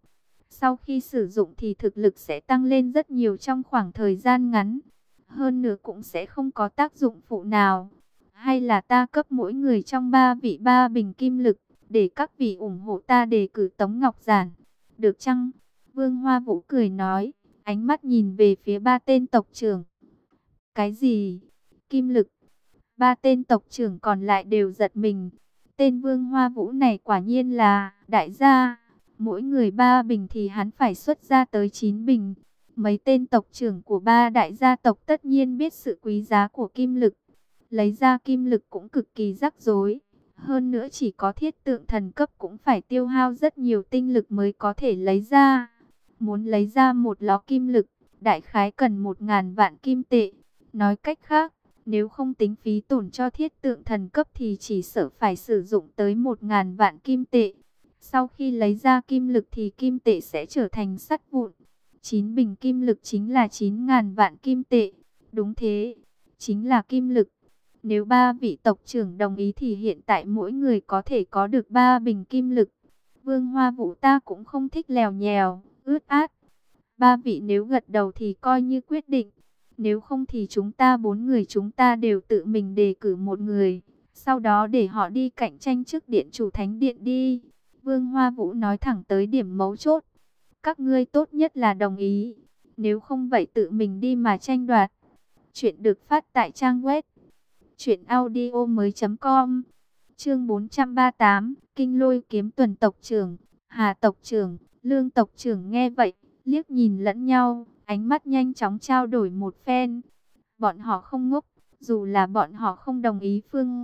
[SPEAKER 1] Sau khi sử dụng thì thực lực sẽ tăng lên rất nhiều trong khoảng thời gian ngắn. Hơn nữa cũng sẽ không có tác dụng phụ nào. Hay là ta cấp mỗi người trong 3 vị 3 bình kim lực, để các vị ủng hộ ta đề cử Tống Ngọc Giản. Được chăng? Vương Hoa Vũ cười nói, ánh mắt nhìn về phía 3 tên tộc trưởng. Cái gì? Kim lực? 3 tên tộc trưởng còn lại đều giật mình. Tên Vương Hoa Vũ này quả nhiên là đại gia. Mỗi người 3 bình thì hắn phải xuất ra tới 9 bình. Mấy tên tộc trưởng của 3 đại gia tộc tất nhiên biết sự quý giá của kim lực. Lấy ra kim lực cũng cực kỳ rắc rối. Hơn nữa chỉ có thiết tượng thần cấp cũng phải tiêu hao rất nhiều tinh lực mới có thể lấy ra. Muốn lấy ra một ló kim lực, đại khái cần 1000 vạn kim tệ. Nói cách khác, nếu không tính phí tổn cho thiết tượng thần cấp thì chỉ sợ phải sử dụng tới 1000 vạn kim tệ. Sau khi lấy ra kim lực thì kim tệ sẽ trở thành sắt vụn. 9 bình kim lực chính là 9000 vạn kim tệ. Đúng thế, chính là kim lực. Nếu 3 vị tộc trưởng đồng ý thì hiện tại mỗi người có thể có được 3 bình kim lực. Vương Hoa Vũ ta cũng không thích lèo nhèo, ướt át. 3 vị nếu gật đầu thì coi như quyết định. Nếu không thì chúng ta 4 người chúng ta đều tự mình đề cử một người. Sau đó để họ đi cạnh tranh trước điện chủ thánh điện đi. Vương Hoa Vũ nói thẳng tới điểm mấu chốt. Các ngươi tốt nhất là đồng ý. Nếu không vậy tự mình đi mà tranh đoạt. Chuyện được phát tại trang web truyệnaudiomoi.com. Chương 438, Kinh Lôi Kiếm Tuần tộc trưởng, Hà tộc trưởng, Lương tộc trưởng nghe vậy, liếc nhìn lẫn nhau, ánh mắt nhanh chóng trao đổi một phen. Bọn họ không ngốc, dù là bọn họ không đồng ý phương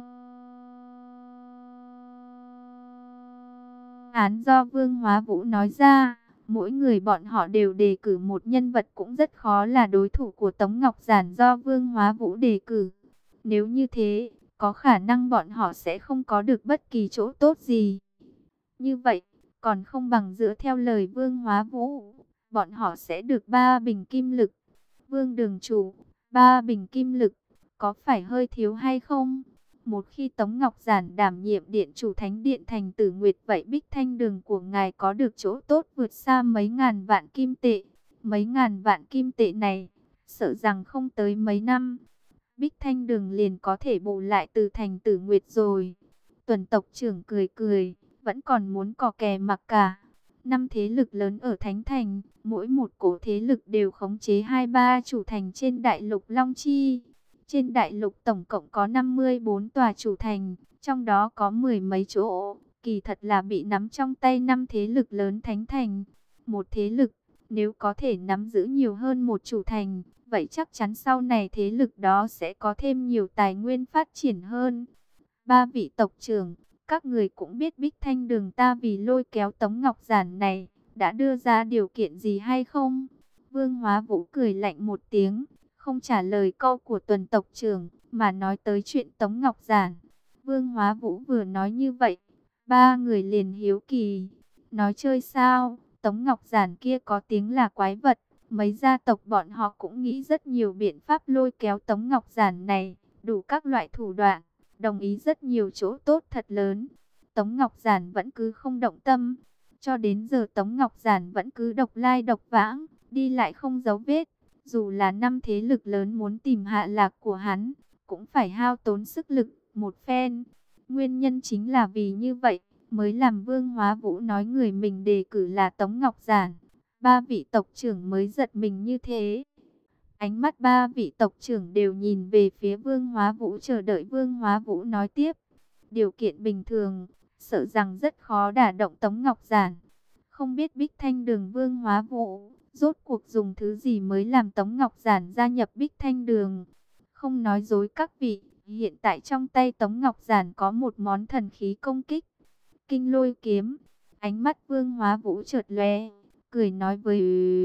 [SPEAKER 1] án do Vương Hóa Vũ nói ra, mỗi người bọn họ đều đề cử một nhân vật cũng rất khó là đối thủ của Tống Ngọc Giản do Vương Hóa Vũ đề cử. Nếu như thế, có khả năng bọn họ sẽ không có được bất kỳ chỗ tốt gì. Như vậy, còn không bằng dựa theo lời Vương Hóa Vũ, bọn họ sẽ được 3 bình kim lực. Vương đường chủ, 3 bình kim lực, có phải hơi thiếu hay không? Một khi Tống Ngọc Giản đảm nhiệm điện chủ thánh điện thành Tử Nguyệt, vậy Bích Thanh Đường của ngài có được chỗ tốt vượt xa mấy ngàn vạn kim tệ. Mấy ngàn vạn kim tệ này, sợ rằng không tới mấy năm, Bích Thanh Đường liền có thể bù lại từ thành Tử Nguyệt rồi. Tuần tộc trưởng cười cười, vẫn còn muốn cò kè mặc cả. 5 thế lực lớn ở Thánh Thành, mỗi một cổ thế lực đều khống chế 2-3 chủ thành trên đại lục Long Chi. Trên đại lục tổng cộng có 54 tòa chủ thành, trong đó có 10 mấy chỗ, kỳ thật là bị nắm trong tay 5 thế lực lớn Thánh Thành. Một thế lực, nếu có thể nắm giữ nhiều hơn một chủ thành, vậy chắc chắn sau này thế lực đó sẽ có thêm nhiều tài nguyên phát triển hơn. 3 vị tộc trưởng, các người cũng biết Bích Thanh Đường ta vì lôi kéo Tống Ngọc Giản này, đã đưa ra điều kiện gì hay không? Vương Hóa Vũ cười lạnh một tiếng, không trả lời câu của tuần tộc trưởng, mà nói tới chuyện Tống Ngọc Giản. Vương Hóa Vũ vừa nói như vậy, 3 người liền hiếu kỳ, nói chơi sao? Tống Ngọc Giản kia có tiếng là quái vật. Mấy gia tộc bọn họ cũng nghĩ rất nhiều biện pháp lôi kéo Tống Ngọc Giản này, đủ các loại thủ đoạn, đồng ý rất nhiều chỗ tốt thật lớn. Tống Ngọc Giản vẫn cứ không động tâm. Cho đến giờ Tống Ngọc Giản vẫn cứ độc lai độc vãng, đi lại không dấu vết. Dù là 5 thế lực lớn muốn tìm hạ lạc của hắn, cũng phải hao tốn sức lực một phen. Nguyên nhân chính là vì như vậy, mới làm Vương Hóa Vũ nói người mình đề cử là Tống Ngọc Giản. 3 vị tộc trưởng mới giật mình như thế. Ánh mắt 3 vị tộc trưởng đều nhìn về phía Vương Hóa Vũ, chờ đợi Vương Hóa Vũ nói tiếp. Điều kiện bình thường, sợ rằng rất khó đả động Tống Ngọc Giản. Không biết Bích Thanh Đường Vương Hóa Vũ, rốt cuộc dùng thứ gì mới làm Tống Ngọc Giản gia nhập Bích Thanh Đường. Không nói dối các vị, hiện tại trong tay Tống Ngọc Giản có một món thần khí công kích, Kinh Lôi Kiếm. Ánh mắt Vương Hóa Vũ chợt lóe, cười nói với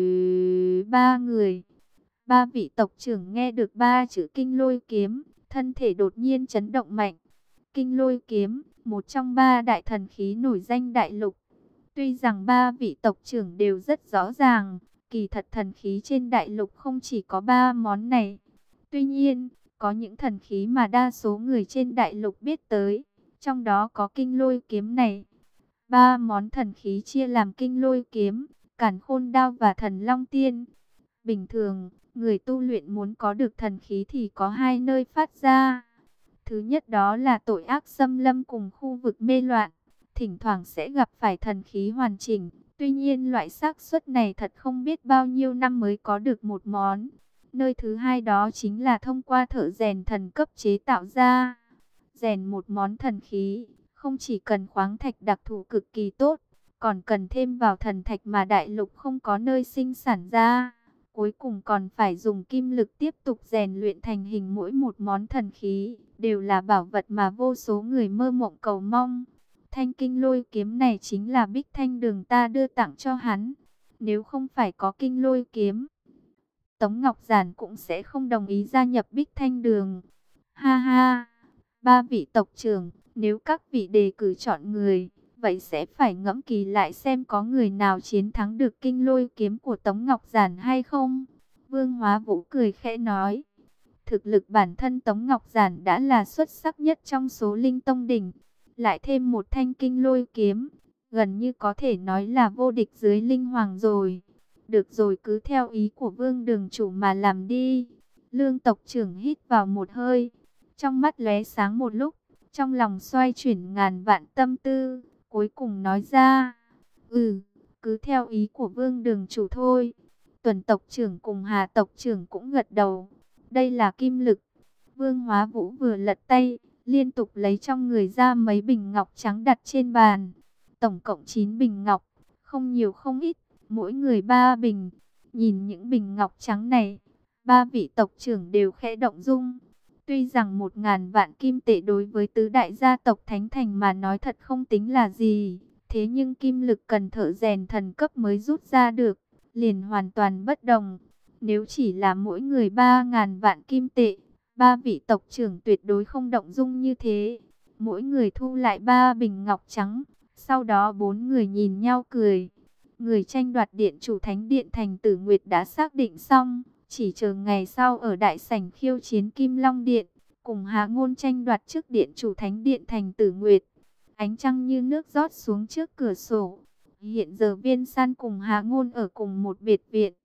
[SPEAKER 1] 3 người. 3 vị tộc trưởng nghe được 3 chữ Kinh Lôi Kiếm, thân thể đột nhiên chấn động mạnh. Kinh Lôi Kiếm, một trong 3 đại thần khí nổi danh đại lục. Tuy rằng 3 vị tộc trưởng đều rất rõ ràng, kỳ thật thần khí trên đại lục không chỉ có 3 món này. Tuy nhiên, có những thần khí mà đa số người trên đại lục biết tới, trong đó có Kinh Lôi Kiếm này. 3 món thần khí chia làm Kinh Lôi Kiếm, Càn Khôn Đao và Thần Long Tiên. Bình thường, người tu luyện muốn có được thần khí thì có hai nơi phát ra. Thứ nhất đó là tội ác xâm lâm cùng khu vực mê loạn, thỉnh thoảng sẽ gặp phải thần khí hoàn chỉnh. Tuy nhiên loại xác suất này thật không biết bao nhiêu năm mới có được một món. Nơi thứ hai đó chính là thông qua thợ rèn thần cấp chế tạo ra. Rèn một món thần khí, không chỉ cần khoáng thạch đặc thù cực kỳ tốt, còn cần thêm vào thần thạch mà đại lục không có nơi sinh sản ra. Cuối cùng còn phải dùng kim lực tiếp tục rèn luyện thành hình mỗi một món thần khí, đều là bảo vật mà vô số người mơ mộng cầu mong. Thanh kinh lôi kiếm này chính là Bích Thanh Đường ta đưa tặng cho hắn. Nếu không phải có kinh lôi kiếm, Tống Ngọc Giản cũng sẽ không đồng ý gia nhập Bích Thanh Đường. Ha ha, ba vị tộc trưởng, nếu các vị đề cử chọn người, vậy sẽ phải ngẫm kỳ lại xem có người nào chiến thắng được kinh lôi kiếm của Tống Ngọc Giản hay không. Vương Hóa Vũ cười khẽ nói, thực lực bản thân Tống Ngọc Giản đã là xuất sắc nhất trong số linh tông đỉnh, lại thêm một thanh kinh lôi kiếm, gần như có thể nói là vô địch dưới linh hoàng rồi. Được rồi, cứ theo ý của Vương đường chủ mà làm đi. Lương tộc trưởng hít vào một hơi, trong mắt lóe sáng một lúc, trong lòng xoay chuyển ngàn vạn tâm tư, cuối cùng nói ra, cứ theo ý của Vương đường chủ thôi. Tuần tộc trưởng cùng Hà tộc trưởng cũng gật đầu. Đây là kim lực. Vương Hóa Vũ vừa lật tay, liên tục lấy trong người ra mấy bình ngọc trắng đặt trên bàn. Tổng cộng 9 bình ngọc, không nhiều không ít, mỗi người 3 bình. Nhìn những bình ngọc trắng này, ba vị tộc trưởng đều khẽ động dung. Tuy rằng 1000 vạn kim tệ đối với tứ đại gia tộc Thánh Thành mà nói thật không tính là gì, thế nhưng kim lực cần thợ rèn thần cấp mới rút ra được, liền hoàn toàn bất đồng. Nếu chỉ là mỗi người 3000 vạn kim tệ, ba vị tộc trưởng tuyệt đối không động dung như thế. Mỗi người thu lại 3 bình ngọc trắng, sau đó 4 người nhìn nhau cười. Người tranh đoạt điện chủ Thánh Điện Thành Tử Nguyệt đã xác định xong, chỉ chờ ngày sau ở đại sảnh khiêu chiến Kim Long Điện, cùng Hạ Ngôn tranh đoạt chức điện chủ Thánh Điện Thành Tử Nguyệt. Ánh trăng như nước rót xuống trước cửa sổ. Hiện giờ Viên San cùng Hạ Ngôn ở cùng một biệt viện,